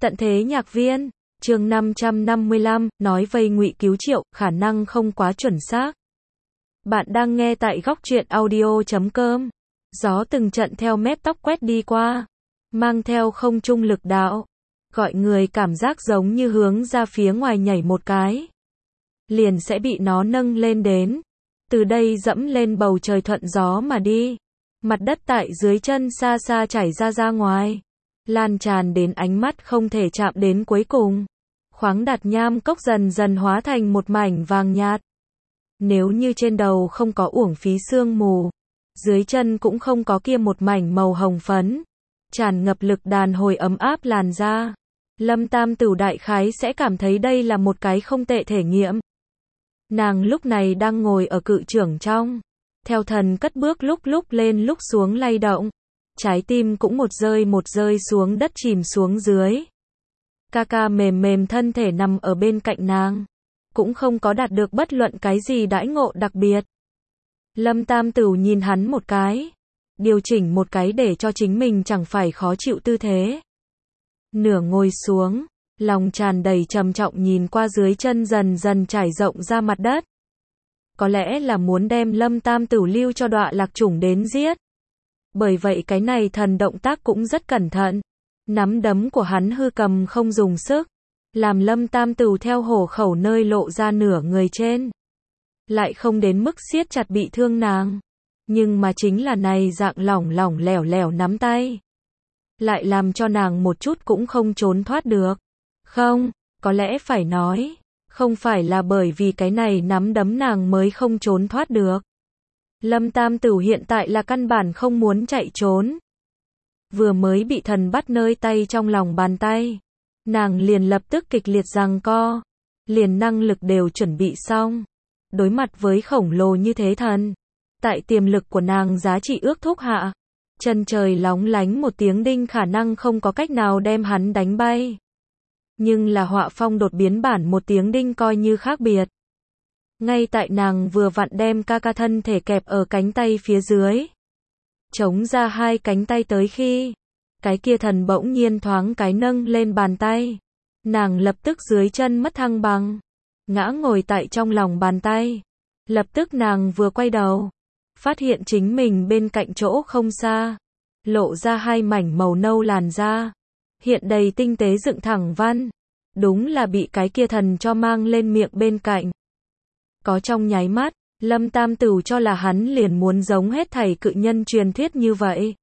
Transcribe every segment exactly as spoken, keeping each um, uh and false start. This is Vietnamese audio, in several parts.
Tận thế nhạc viên, chương năm trăm năm mươi lăm, nói vây ngụy cứu triệu, khả năng không quá chuẩn xác. Bạn đang nghe tại góc truyện audio chấm com. Gió từng trận theo mép tóc quét đi qua, mang theo không trung lực đạo, gọi người cảm giác giống như hướng ra phía ngoài nhảy một cái, liền sẽ bị nó nâng lên đến. Từ đây dẫm lên bầu trời thuận gió mà đi. Mặt đất tại dưới chân xa xa chảy ra ra ngoài, lan tràn đến ánh mắt không thể chạm đến cuối cùng. Khoáng đạt nham cốc dần dần hóa thành một mảnh vàng nhạt. Nếu như trên đầu không có uổng phí sương mù, dưới chân cũng không có kia một mảnh màu hồng phấn, tràn ngập lực đàn hồi ấm áp làn da, Lâm Tam Tửu đại khái sẽ cảm thấy đây là một cái không tệ thể nghiệm. Nàng lúc này đang ngồi ở cự trưởng trong, theo thần cất bước lúc lúc lên lúc xuống lay động, trái tim cũng một rơi một rơi xuống đất chìm xuống dưới. Ca ca mềm mềm thân thể nằm ở bên cạnh nàng, cũng không có đạt được bất luận cái gì đãi ngộ đặc biệt. Lâm Tam Tửu nhìn hắn một cái, điều chỉnh một cái để cho chính mình chẳng phải khó chịu tư thế. Nửa ngồi xuống, lòng tràn đầy trầm trọng nhìn qua dưới chân dần dần trải rộng ra mặt đất. Có lẽ là muốn đem Lâm Tam Tửu lưu cho đọa lạc chủng đến giết. Bởi vậy cái này thần động tác cũng rất cẩn thận. Nắm đấm của hắn hư cầm không dùng sức, làm Lâm Tam Tửu theo hổ khẩu nơi lộ ra nửa người trên. Lại không đến mức siết chặt bị thương nàng. Nhưng mà chính là này dạng lỏng lỏng lẻo lẻo nắm tay, lại làm cho nàng một chút cũng không trốn thoát được. Không, có lẽ phải nói, không phải là bởi vì cái này nắm đấm nàng mới không trốn thoát được. Lâm Tam Tửu hiện tại là căn bản không muốn chạy trốn. Vừa mới bị thần bắt nơi tay trong lòng bàn tay, nàng liền lập tức kịch liệt giằng co, liền năng lực đều chuẩn bị xong. Đối mặt với khổng lồ như thế thần, tại tiềm lực của nàng giá trị ước thúc hạ, chân trời lóng lánh một tiếng đinh khả năng không có cách nào đem hắn đánh bay. Nhưng là họa phong đột biến bản một tiếng đinh coi như khác biệt. Ngay tại nàng vừa vặn đem ca ca thân thể kẹp ở cánh tay phía dưới, chống ra hai cánh tay tới khi, cái kia thần bỗng nhiên thoáng cái nâng lên bàn tay. Nàng lập tức dưới chân mất thăng bằng, ngã ngồi tại trong lòng bàn tay. Lập tức nàng vừa quay đầu, phát hiện chính mình bên cạnh chỗ không xa, lộ ra hai mảnh màu nâu làn da, hiện đầy tinh tế dựng thẳng văn. Đúng là bị cái kia thần cho mang lên miệng bên cạnh. Có trong nháy mắt, Lâm Tam Tửu cho là hắn liền muốn giống hết thảy cự nhân truyền thuyết như vậy,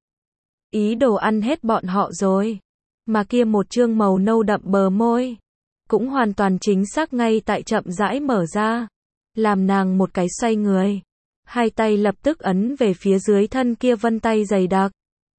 ý đồ ăn hết bọn họ rồi. Mà kia một trương màu nâu đậm bờ môi, cũng hoàn toàn chính xác ngay tại chậm rãi mở ra, làm nàng một cái xoay người, hai tay lập tức ấn về phía dưới thân kia vân tay dày đặc,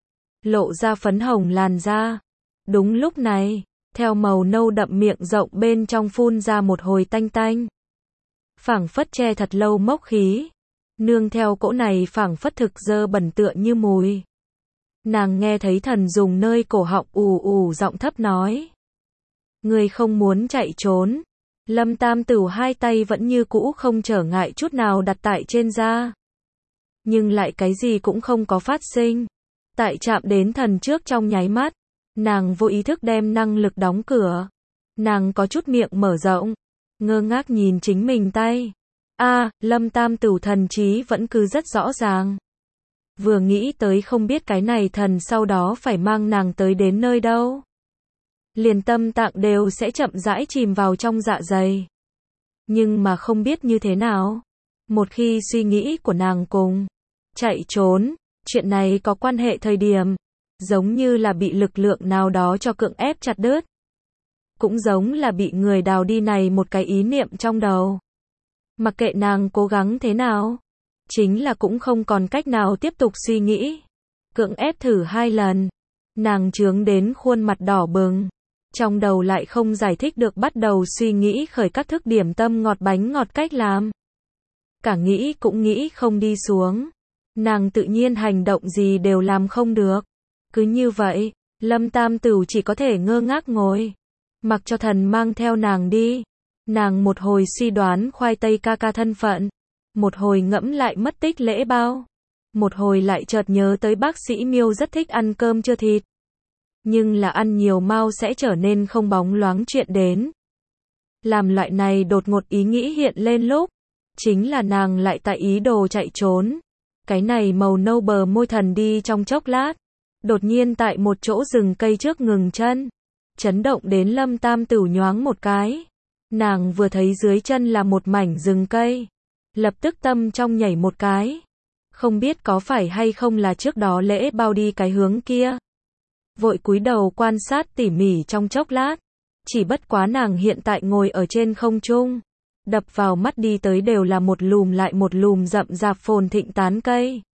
lộ ra phấn hồng làn da. Đúng lúc này, theo màu nâu đậm miệng rộng bên trong phun ra một hồi tanh tanh, phảng phất che thật lâu mốc khí, nương theo cỗ này phảng phất thực dơ bẩn tựa như mùi. Nàng nghe thấy thần dùng nơi cổ họng ù ù giọng thấp nói: "Ngươi không muốn chạy trốn." Lâm Tam Tửu hai tay vẫn như cũ không trở ngại chút nào đặt tại trên da, nhưng lại cái gì cũng không có phát sinh. Tại chạm đến thần trước trong nháy mắt, nàng vô ý thức đem năng lực đóng cửa. Nàng có chút miệng mở rộng, ngơ ngác nhìn chính mình tay. A, à, Lâm Tam Tửu thần trí vẫn cứ rất rõ ràng. Vừa nghĩ tới không biết cái này thần sau đó phải mang nàng tới đến nơi đâu, liền tâm tạng đều sẽ chậm rãi chìm vào trong dạ dày. Nhưng mà không biết như thế nào, một khi suy nghĩ của nàng cùng chạy trốn, chuyện này có quan hệ thời điểm, giống như là bị lực lượng nào đó cho cưỡng ép chặt đứt. Cũng giống là bị người đào đi này một cái ý niệm trong đầu. Mặc kệ nàng cố gắng thế nào, chính là cũng không còn cách nào tiếp tục suy nghĩ. Cưỡng ép thử hai lần, nàng chướng đến khuôn mặt đỏ bừng, trong đầu lại không giải thích được bắt đầu suy nghĩ khởi các thức điểm tâm ngọt bánh ngọt cách làm. Cả nghĩ cũng nghĩ không đi xuống, nàng tự nhiên hành động gì đều làm không được. Cứ như vậy, Lâm Tam Tửu chỉ có thể ngơ ngác ngồi, mặc cho thần mang theo nàng đi. Nàng một hồi suy đoán khoai tây ca ca thân phận, một hồi ngẫm lại mất tích lễ bao, một hồi lại chợt nhớ tới bác sĩ Miêu rất thích ăn cơm chưa thịt. nhưng là ăn nhiều mau sẽ trở nên không bóng loáng chuyện đến. Làm loại này đột ngột ý nghĩ hiện lên lúc, chính là nàng lại tại ý đồ chạy trốn. Cái này màu nâu bờ môi thần đi trong chốc lát, đột nhiên tại một chỗ rừng cây trước ngừng chân, chấn động đến Lâm Tam Tửu nhoáng một cái. Nàng vừa thấy dưới chân là một mảnh rừng cây, lập tức tâm trong nhảy một cái. Không biết có phải hay không là trước đó lễ bao đi cái hướng kia. Vội cúi đầu quan sát tỉ mỉ trong chốc lát, chỉ bất quá nàng hiện tại ngồi ở trên không trung, đập vào mắt đi tới đều là một lùm lại một lùm rậm rạp phồn thịnh tán cây,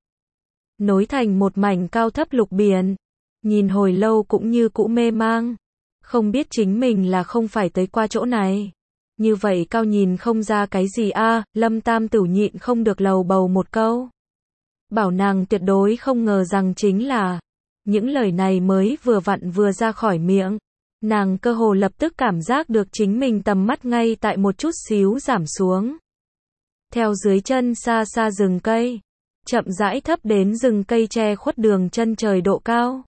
nối thành một mảnh cao thấp lục biển. Nhìn hồi lâu cũng như cũ mê mang, không biết chính mình là không phải tới qua chỗ này. Như vậy cao nhìn không ra cái gì a, à, Lâm Tam Tửu nhịn không được lầu bầu một câu. Bảo nàng tuyệt đối không ngờ rằng chính là, những lời này mới vừa vặn vừa ra khỏi miệng, nàng cơ hồ lập tức cảm giác được chính mình tầm mắt ngay tại một chút xíu giảm xuống. Theo dưới chân xa xa rừng cây, chậm rãi thấp đến rừng cây che khuất đường chân trời độ cao.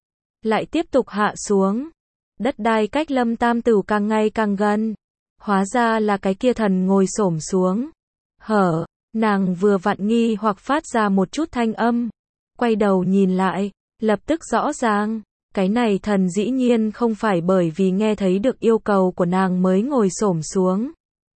Lại tiếp tục hạ xuống, đất đai cách Lâm Tam Tửu càng ngày càng gần. Hóa ra là cái kia thần ngồi xổm xuống. Hở, nàng vừa vặn nghi hoặc phát ra một chút thanh âm. Quay đầu nhìn lại, lập tức rõ ràng, cái này thần dĩ nhiên không phải bởi vì nghe thấy được yêu cầu của nàng mới ngồi xổm xuống.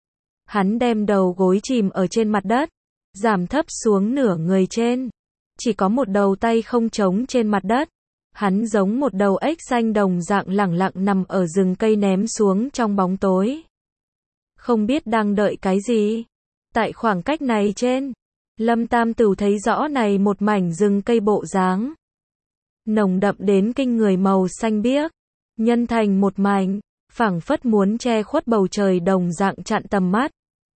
Hắn đem đầu gối chìm ở trên mặt đất, giảm thấp xuống nửa người trên. Chỉ có một đầu tay không trống trên mặt đất. Hắn giống một đầu ếch xanh đồng dạng lẳng lặng nằm ở rừng cây ném xuống trong bóng tối. Không biết đang đợi cái gì. Tại khoảng cách này trên, Lâm Tam Tửu thấy rõ này một mảnh rừng cây bộ dáng. Nồng đậm đến kinh người màu xanh biếc, nhân thành một mảnh, phảng phất muốn che khuất bầu trời đồng dạng chặn tầm mắt.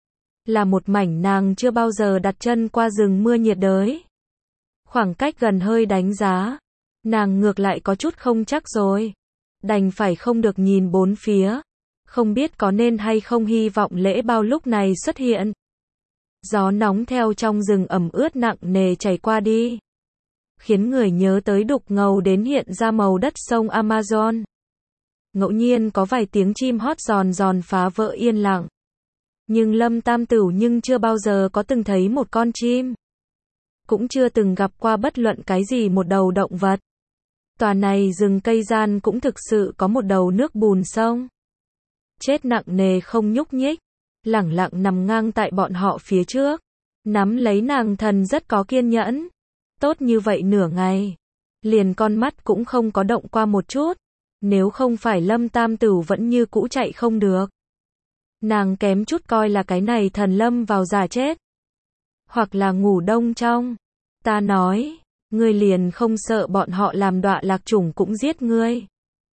Là một mảnh nàng chưa bao giờ đặt chân qua rừng mưa nhiệt đới. Khoảng cách gần hơi đánh giá, nàng ngược lại có chút không chắc rồi. Đành phải không được nhìn bốn phía. Không biết có nên hay không hy vọng lễ bao lúc này xuất hiện. Gió nóng theo trong rừng ẩm ướt nặng nề chảy qua đi, khiến người nhớ tới đục ngầu đến hiện ra màu đất sông Amazon. Ngẫu nhiên có vài tiếng chim hót giòn giòn phá vỡ yên lặng. Nhưng Lâm Tam Tửu nhưng chưa bao giờ có từng thấy một con chim. Cũng chưa từng gặp qua bất luận cái gì một đầu động vật. Tòa này rừng cây gian cũng thực sự có một đầu nước bùn sông. Chết nặng nề không nhúc nhích, lẳng lặng nằm ngang tại bọn họ phía trước. Nắm lấy nàng thần rất có kiên nhẫn. Tốt như vậy nửa ngày, liền con mắt cũng không có động qua một chút. Nếu không phải Lâm Tam Tửu vẫn như cũ chạy không được. Nàng kém chút coi là cái này thần lâm vào già chết. Hoặc là ngủ đông trong. Ta nói, ngươi liền không sợ bọn họ làm đọa lạc chủng cũng giết ngươi.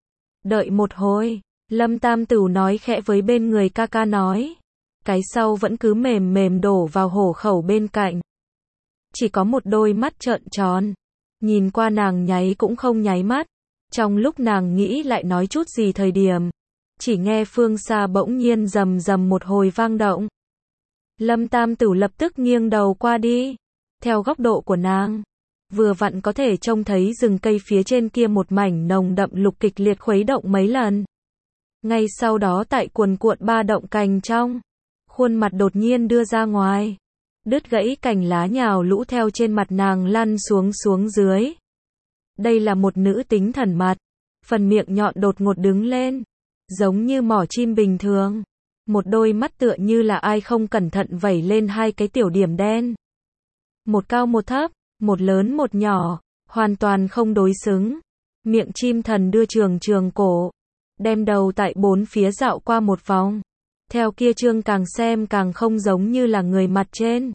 Đợi một hồi, Lâm Tam Tửu nói khẽ với bên người ca ca nói. Cái sau vẫn cứ mềm mềm đổ vào hổ khẩu bên cạnh. Chỉ có một đôi mắt trợn tròn. Nhìn qua nàng nháy cũng không nháy mắt. Trong lúc nàng nghĩ lại nói chút gì thời điểm, chỉ nghe phương xa bỗng nhiên rầm rầm một hồi vang động. Lâm Tam Tửu lập tức nghiêng đầu qua đi. Theo góc độ của nàng, vừa vặn có thể trông thấy rừng cây phía trên kia một mảnh nồng đậm lục kịch liệt khuấy động mấy lần. Ngay sau đó tại cuồn cuộn ba động cành trong, khuôn mặt đột nhiên đưa ra ngoài. Đứt gãy cành lá nhào lũ theo trên mặt nàng lăn xuống xuống dưới. Đây là một nữ tính thần mặt. Phần miệng nhọn đột ngột đứng lên. Giống như mỏ chim bình thường. Một đôi mắt tựa như là ai không cẩn thận vẩy lên hai cái tiểu điểm đen. Một cao một thấp, một lớn một nhỏ, hoàn toàn không đối xứng. Miệng chim thần đưa trường trường cổ. Đem đầu tại bốn phía dạo qua một vòng. Theo kia trương càng xem càng không giống như là người mặt trên.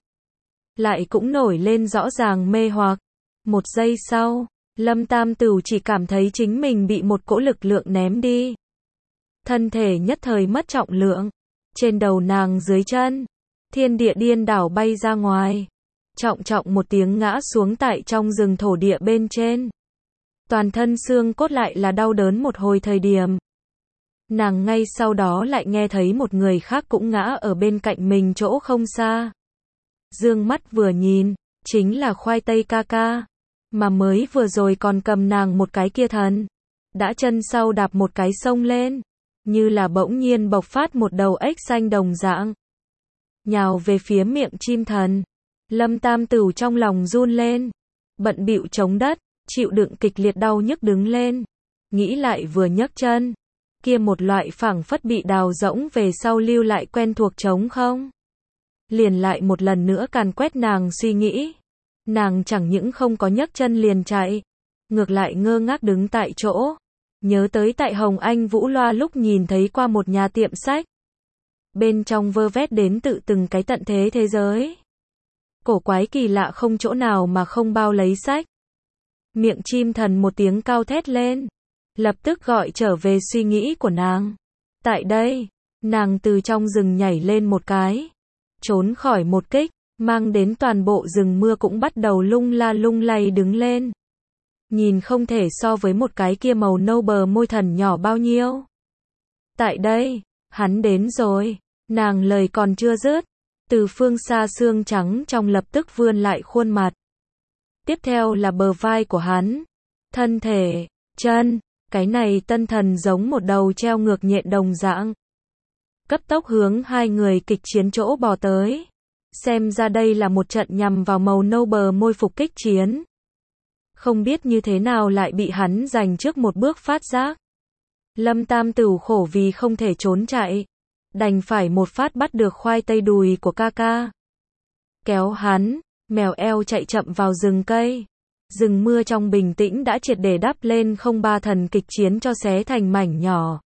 Lại cũng nổi lên rõ ràng mê hoặc. Một giây sau, Lâm Tam Tửu chỉ cảm thấy chính mình bị một cỗ lực lượng ném đi. Thân thể nhất thời mất trọng lượng. Trên đầu nàng dưới chân, thiên địa điên đảo bay ra ngoài. Trọng trọng một tiếng ngã xuống tại trong rừng thổ địa bên trên. Toàn thân xương cốt lại là đau đớn một hồi thời điểm. Nàng ngay sau đó lại nghe thấy một người khác cũng ngã ở bên cạnh mình chỗ không xa. Dương mắt vừa nhìn, chính là khoai tây ca ca. Mà mới vừa rồi còn cầm nàng một cái kia thần. đã chân sau đạp một cái xông lên, như là bỗng nhiên bộc phát một đầu ếch xanh đồng dạng, nhào về phía miệng chim thần. Lâm Tam Tửu trong lòng run lên, bận bịu chống đất, chịu đựng kịch liệt đau nhức đứng lên, nghĩ lại vừa nhấc chân, kia một loại phảng phất bị đào rỗng về sau lưu lại quen thuộc trống không. Liền lại một lần nữa càn quét nàng suy nghĩ. Nàng chẳng những không có nhấc chân liền chạy, ngược lại ngơ ngác đứng tại chỗ, nhớ tới tại Hồng Anh Vũ Loa lúc nhìn thấy qua một nhà tiệm sách. Bên trong vơ vét đến tự từng cái tận thế thế giới. Cổ quái kỳ lạ không chỗ nào mà không bao lấy sách. Miệng chim thần một tiếng cao thét lên, lập tức gọi trở về suy nghĩ của nàng. Tại đây, nàng từ trong rừng nhảy lên một cái, trốn khỏi một kích, mang đến toàn bộ rừng mưa cũng bắt đầu lung la lung lay đứng lên. Nhìn không thể so với một cái kia màu nâu bờ môi thần nhỏ bao nhiêu. Tại đây, hắn đến rồi, nàng lời còn chưa dứt, từ phương xa xương trắng trong lập tức vươn lại khuôn mặt. Tiếp theo là bờ vai của hắn, thân thể, chân, cái này tân thần giống một đầu treo ngược nhện đồng dạng. Cấp tốc hướng hai người kịch chiến chỗ bò tới. Xem ra đây là một trận nhằm vào màu nâu bờ môi phục kích chiến. Không biết như thế nào lại bị hắn giành trước một bước phát giác. Lâm Tam Tửu khổ vì không thể trốn chạy, đành phải một phát bắt được khoai tây đùi của ca ca. Kéo hắn, mèo eo chạy chậm vào rừng cây. Rừng mưa trong bình tĩnh đã triệt để đắp lên không ba thần kịch chiến cho xé thành mảnh nhỏ.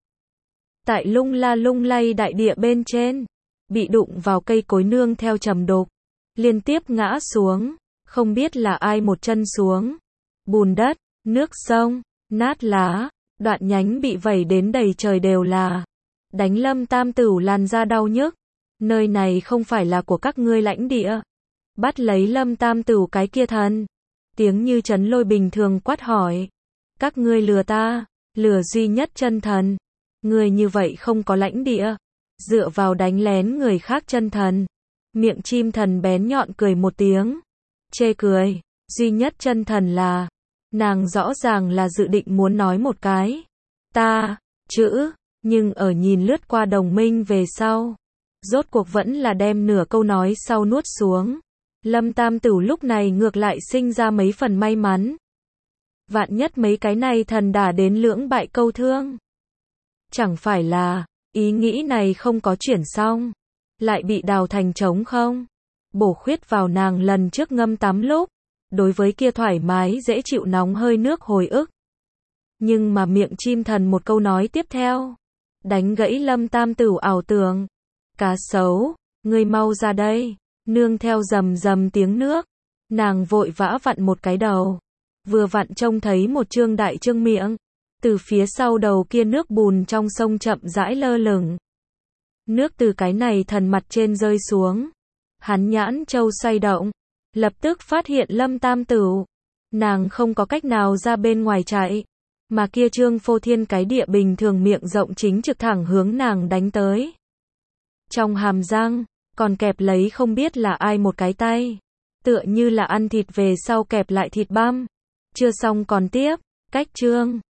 Tại lung la lung lay đại địa bên trên, bị đụng vào cây cối nương theo trầm đục, liên tiếp ngã xuống, không biết là ai một chân xuống. Bùn đất, nước sông, nát lá, đoạn nhánh bị vẩy đến đầy trời đều là. Đánh Lâm Tam Tửu làn da đau nhức. Nơi này không phải là của các ngươi lãnh địa. Bắt lấy Lâm Tam Tửu cái kia thần. Tiếng như chấn lôi bình thường quát hỏi. Các ngươi lừa ta, lừa duy nhất chân thần. Người như vậy không có lãnh địa. Dựa vào đánh lén người khác chân thần. Miệng chim thần bén nhọn cười một tiếng. Chê cười, duy nhất chân thần là. Nàng rõ ràng là dự định muốn nói một cái. Ta, chữ, nhưng ở nhìn lướt qua đồng minh về sau. Rốt cuộc vẫn là đem nửa câu nói sau nuốt xuống. Lâm Tam Tửu lúc này ngược lại sinh ra mấy phần may mắn. Vạn nhất mấy cái này thần đả đến lưỡng bại câu thương. Chẳng phải là, ý nghĩ này không có chuyển xong. Lại bị đào thành trống không? Bổ khuyết vào nàng lần trước ngâm tắm lúc. Đối với kia thoải mái dễ chịu nóng hơi nước hồi ức. Nhưng mà miệng chim thần một câu nói tiếp theo. Đánh gãy Lâm Tam Tửu ảo tưởng. Cá sấu, ngươi mau ra đây. Nương theo rầm rầm tiếng nước. Nàng vội vã vặn một cái đầu. Vừa vặn trông thấy một trương đại trương miệng. Từ phía sau đầu kia nước bùn trong sông chậm rãi lơ lửng. Nước từ cái này thần mặt trên rơi xuống. Hắn nhãn châu xoay động. Lập tức phát hiện Lâm Tam Tửu. Nàng không có cách nào ra bên ngoài chạy. Mà kia trương phô thiên cái địa bình thường miệng rộng chính trực thẳng hướng nàng đánh tới. Trong hàm răng, còn kẹp lấy không biết là ai một cái tay. Tựa như là ăn thịt về sau kẹp lại thịt băm. Chưa xong còn tiếp, cách chương.